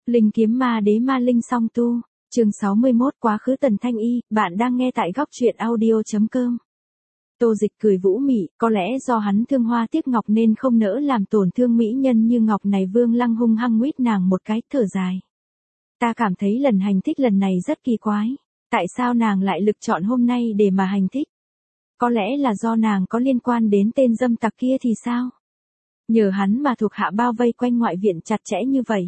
Linh kiếm ma đế ma linh song tu, chương 61 quá khứ Tần Thanh Y, bạn đang nghe tại góc truyện audio.com. Tô Dịch cười vũ mị, có lẽ do hắn thương hoa tiếc ngọc nên không nỡ làm tổn thương mỹ nhân như ngọc này. Vương Lăng hung hăng nguyết nàng một cái, thở dài. Ta cảm thấy lần hành thích lần này rất kỳ quái. Tại sao nàng lại lựa chọn hôm nay để mà hành thích? Có lẽ là do nàng có liên quan đến tên dâm tặc kia thì sao? Nhờ hắn mà thuộc hạ bao vây quanh ngoại viện chặt chẽ như vậy.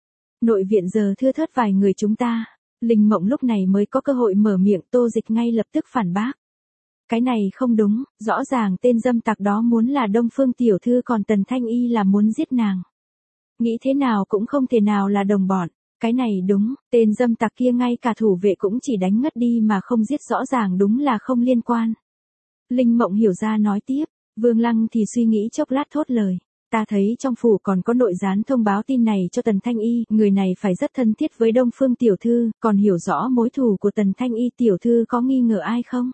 Nội viện giờ thưa thớt vài người chúng ta. Linh Mộng lúc này mới có cơ hội mở miệng. Tô Dịch ngay lập tức phản bác. Cái này không đúng, rõ ràng tên dâm tặc đó muốn là Đông Phương tiểu thư còn Tần Thanh Y là muốn giết nàng. Nghĩ thế nào cũng không thể nào là đồng bọn. Cái này đúng, tên dâm tặc kia ngay cả thủ vệ cũng chỉ đánh ngất đi mà không giết, rõ ràng đúng là không liên quan. Linh Mộng hiểu ra nói tiếp. Vương Lăng thì suy nghĩ chốc lát thốt lời. Ta thấy trong phủ còn có nội gián thông báo tin này cho Tần Thanh Y, người này phải rất thân thiết với Đông Phương tiểu thư, còn hiểu rõ mối thù của Tần Thanh Y. Tiểu thư có nghi ngờ ai không?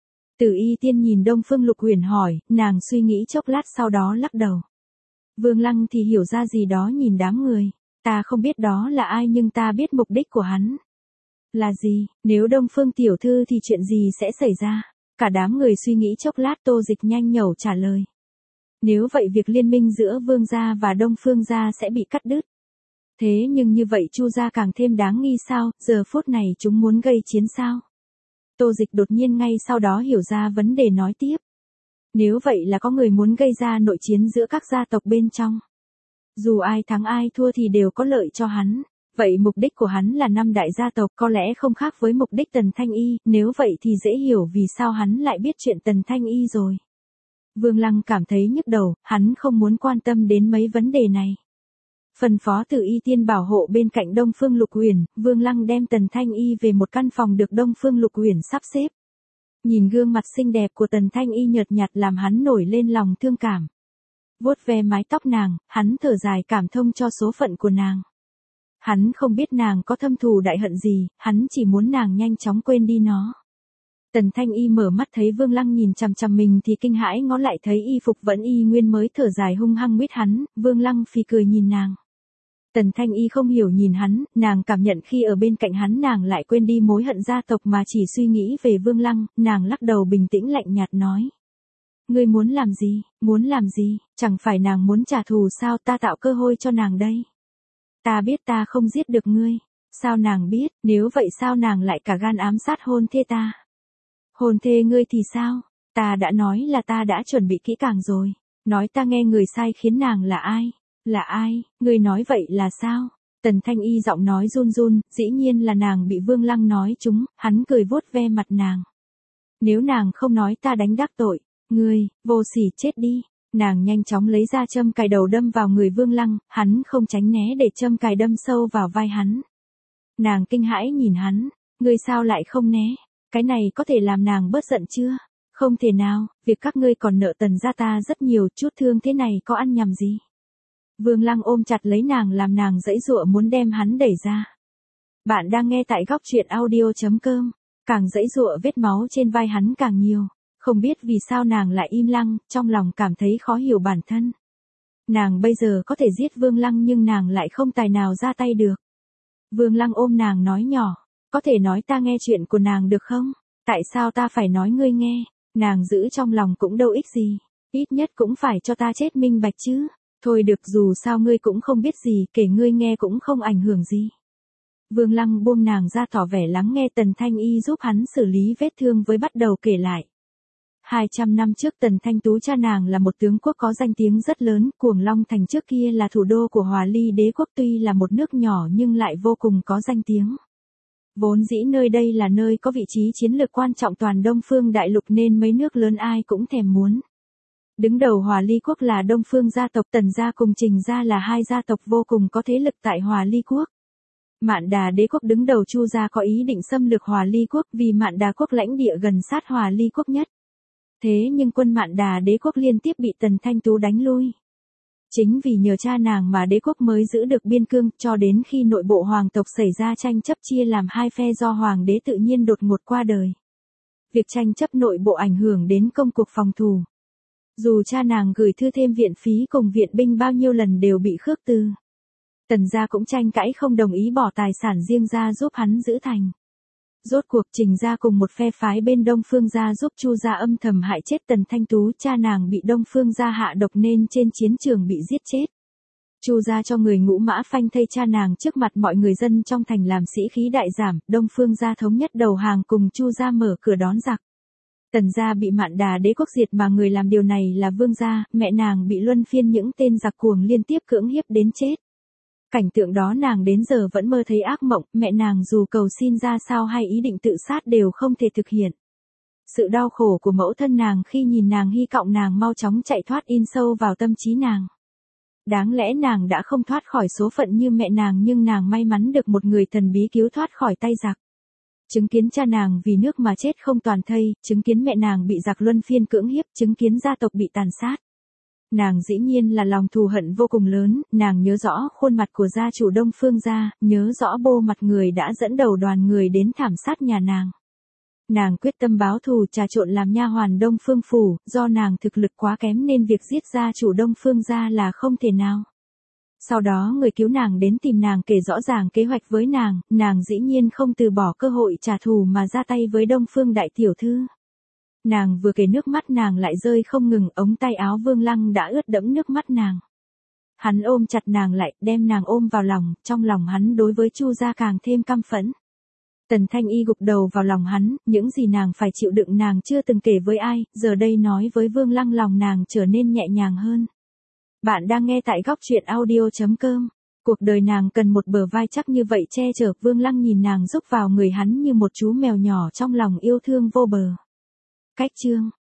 Từ Y Tiên nhìn Đông Phương Lục Huyền hỏi, nàng suy nghĩ chốc lát sau đó lắc đầu. Vương Lăng thì hiểu ra gì đó nhìn đám người. Ta không biết đó là ai nhưng ta biết mục đích của hắn. Là gì? Nếu Đông Phương tiểu thư thì chuyện gì sẽ xảy ra? Cả đám người suy nghĩ chốc lát. Tô Dịch nhanh nhẩu trả lời. Nếu vậy việc liên minh giữa Vương gia và Đông Phương gia sẽ bị cắt đứt. Thế nhưng như vậy Chu gia càng thêm đáng nghi sao? Giờ phút này chúng muốn gây chiến sao? Tô Dịch đột nhiên ngay sau đó hiểu ra vấn đề nói tiếp. Nếu vậy là có người muốn gây ra nội chiến giữa các gia tộc bên trong. Dù ai thắng ai thua thì đều có lợi cho hắn. Vậy mục đích của hắn là 5 đại gia tộc có lẽ không khác với mục đích Tần Thanh Y. Nếu vậy thì dễ hiểu vì sao hắn lại biết chuyện Tần Thanh Y rồi. Vương Lăng cảm thấy nhức đầu, hắn không muốn quan tâm đến mấy vấn đề này. Phân phó Từ Y Tiên bảo hộ bên cạnh Đông Phương Lục Huyền, Vương Lăng đem Tần Thanh Y về một căn phòng được Đông Phương Lục Huyền sắp xếp. Nhìn gương mặt xinh đẹp của Tần Thanh Y nhợt nhạt làm hắn nổi lên lòng thương cảm. Vuốt ve mái tóc nàng, hắn thở dài cảm thông cho số phận của nàng. Hắn không biết nàng có thâm thù đại hận gì, hắn chỉ muốn nàng nhanh chóng quên đi nó. Tần Thanh Y mở mắt thấy Vương Lăng nhìn chằm chằm mình thì kinh hãi ngó lại thấy y phục vẫn y nguyên mới thở dài hung hăng nguyết hắn. Vương Lăng phì cười nhìn nàng. Tần Thanh Y không hiểu nhìn hắn, nàng cảm nhận khi ở bên cạnh hắn nàng lại quên đi mối hận gia tộc mà chỉ suy nghĩ về Vương Lăng. Nàng lắc đầu bình tĩnh lạnh nhạt nói. Ngươi muốn làm gì? Muốn làm gì? Chẳng phải nàng muốn trả thù sao? Ta tạo cơ hội cho nàng đây. Ta biết ta không giết được ngươi. Sao nàng biết? Nếu vậy sao nàng lại cả gan ám sát hôn thê ta? Hôn thê ngươi thì sao? Ta đã nói là ta đã chuẩn bị kỹ càng rồi. Nói ta nghe người sai khiến nàng là ai? Là ai? Ngươi nói vậy là sao? Tần Thanh Y giọng nói run run, dĩ nhiên là nàng bị Vương Lăng nói trúng. Hắn cười vuốt ve mặt nàng. Nếu nàng không nói ta đánh đắc tội. Ngươi, vô sỉ chết đi. Nàng nhanh chóng lấy ra châm cài đầu đâm vào người Vương Lăng, hắn không tránh né để châm cài đâm sâu vào vai hắn. Nàng kinh hãi nhìn hắn. Ngươi sao lại không né? Cái này có thể làm nàng bớt giận chưa? Không thể nào, việc các ngươi còn nợ Tần gia ta rất nhiều, chút thương thế này có ăn nhầm gì? Vương Lăng ôm chặt lấy nàng làm nàng giãy giụa muốn đem hắn đẩy ra. Bạn đang nghe tại góc truyện audio.com. Càng giãy giụa vết máu trên vai hắn càng nhiều. Không biết vì sao nàng lại im lặng, trong lòng cảm thấy khó hiểu bản thân. Nàng bây giờ có thể giết Vương Lăng nhưng nàng lại không tài nào ra tay được. Vương Lăng ôm nàng nói nhỏ. Có thể nói ta nghe chuyện của nàng được không? Tại sao ta phải nói ngươi nghe? Nàng giữ trong lòng cũng đâu ích gì. Ít nhất cũng phải cho ta chết minh bạch chứ. Thôi được, dù sao ngươi cũng không biết gì, kể ngươi nghe cũng không ảnh hưởng gì. Vương Lăng buông nàng ra tỏ vẻ lắng nghe. Tần Thanh Y giúp hắn xử lý vết thương với bắt đầu kể lại. 200 năm trước Tần Thanh Tú cha nàng là một tướng quốc có danh tiếng rất lớn. Cuồng Long Thành trước kia là thủ đô của Hòa Ly đế quốc, tuy là một nước nhỏ nhưng lại vô cùng có danh tiếng. Vốn dĩ nơi đây là nơi có vị trí chiến lược quan trọng toàn Đông Phương đại lục nên mấy nước lớn ai cũng thèm muốn. Đứng đầu Hòa Ly quốc là Đông Phương gia tộc, Tần gia cùng Trình gia là hai gia tộc vô cùng có thế lực tại Hòa Ly quốc. Mạn Đà đế quốc đứng đầu Chu gia có ý định xâm lược Hòa Ly quốc vì Mạn Đà quốc lãnh địa gần sát Hòa Ly quốc nhất. Thế nhưng quân Mạn Đà đế quốc liên tiếp bị Tần Thanh Tú đánh lui. Chính vì nhờ cha nàng mà đế quốc mới giữ được biên cương, cho đến khi nội bộ hoàng tộc xảy ra tranh chấp chia làm hai phe do hoàng đế tự nhiên đột ngột qua đời. Việc tranh chấp nội bộ ảnh hưởng đến công cuộc phòng thủ. Dù cha nàng gửi thư thêm viện phí cùng viện binh bao nhiêu lần đều bị khước từ. Tần gia cũng tranh cãi không đồng ý bỏ tài sản riêng ra giúp hắn giữ thành. Rốt cuộc Trình gia cùng một phe phái bên Đông Phương gia giúp Chu gia âm thầm hại chết Tần Thanh Tú, cha nàng bị Đông Phương gia hạ độc nên trên chiến trường bị giết chết. Chu gia cho người ngũ mã phanh thây cha nàng trước mặt mọi người dân trong thành làm sĩ khí đại giảm, Đông Phương gia thống nhất đầu hàng cùng Chu gia mở cửa đón giặc. Tần gia bị Mạn Đà đế quốc diệt mà người làm điều này là Vương gia, mẹ nàng bị luân phiên những tên giặc cuồng liên tiếp cưỡng hiếp đến chết. Cảnh tượng đó nàng đến giờ vẫn mơ thấy ác mộng, mẹ nàng dù cầu xin ra sao hay ý định tự sát đều không thể thực hiện. Sự đau khổ của mẫu thân nàng khi nhìn nàng hy vọng nàng mau chóng chạy thoát in sâu vào tâm trí nàng. Đáng lẽ nàng đã không thoát khỏi số phận như mẹ nàng nhưng nàng may mắn được một người thần bí cứu thoát khỏi tay giặc. Chứng kiến cha nàng vì nước mà chết không toàn thây, chứng kiến mẹ nàng bị giặc luân phiên cưỡng hiếp, chứng kiến gia tộc bị tàn sát. Nàng dĩ nhiên là lòng thù hận vô cùng lớn, nàng nhớ rõ khuôn mặt của gia chủ Đông Phương gia, nhớ rõ bô mặt người đã dẫn đầu đoàn người đến thảm sát nhà nàng. Nàng quyết tâm báo thù trà trộn làm nha hoàn Đông Phương phủ, do nàng thực lực quá kém nên việc giết gia chủ Đông Phương gia là không thể nào. Sau đó người cứu nàng đến tìm nàng kể rõ ràng kế hoạch với nàng dĩ nhiên không từ bỏ cơ hội trả thù mà ra tay với Đông Phương đại tiểu thư. Nàng vừa kể nước mắt nàng lại rơi không ngừng, ống tay áo Vương Lăng đã ướt đẫm nước mắt nàng. Hắn ôm chặt nàng lại, đem nàng ôm vào lòng, trong lòng hắn đối với Chu gia càng thêm căm phẫn. Tần Thanh Y gục đầu vào lòng hắn, những gì nàng phải chịu đựng nàng chưa từng kể với ai, giờ đây nói với Vương Lăng lòng nàng trở nên nhẹ nhàng hơn. Bạn đang nghe tại góc truyện audio.com. Cuộc đời nàng cần một bờ vai chắc như vậy che chở. Vương Lăng nhìn nàng rúc vào người hắn như một chú mèo nhỏ trong lòng yêu thương vô bờ. Cách chương